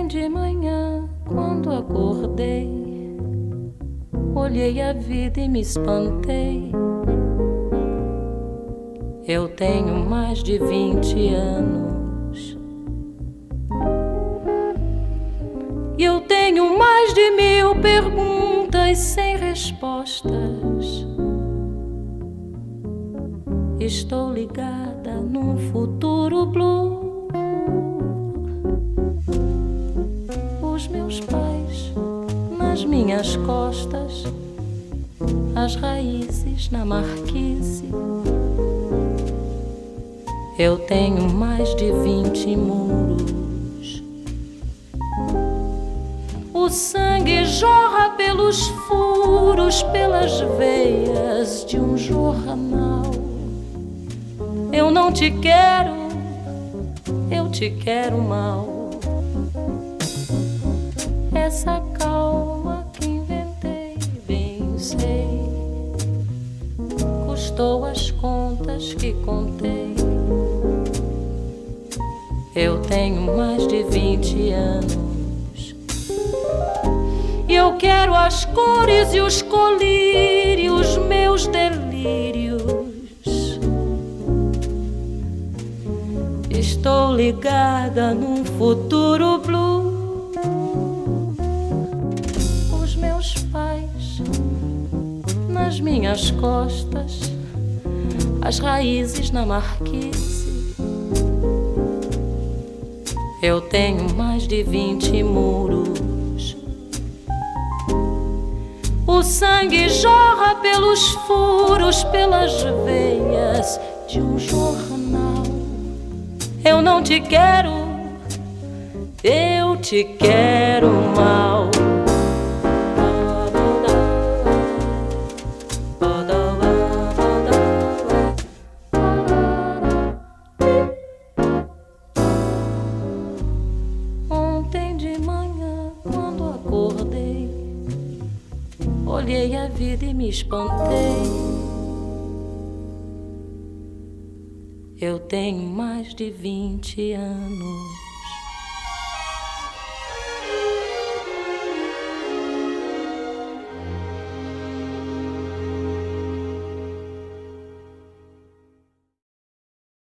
De manhã, quando acordei, olhei a vida e me espantei. Eu tenho mais de 20 anos e eu tenho mais de 1000 perguntas sem respostas. Estou ligada num futuro blue. Os meus pais nas minhas costas, as raízes na marquise. Eu tenho mais de 20 muros. O sangue jorra pelos furos, pelas veias de um jornal. Eu não te quero, eu te quero mal. Essa calma que inventei, bem sei, custou as contas que contei. Eu tenho mais de 20 anos e eu quero as cores e os colírios, meus delírios. Estou ligada num futuro blue. Os meus pais nas minhas costas, as raízes na marquise. Eu tenho mais de 20 muros. O sangue jorra pelos furos, pelas veias de um jornal. Eu não te quero, eu te quero mal. Ontem de manhã, quando acordei, olhei a vida e me espantei. Eu tenho mais de 20 anos.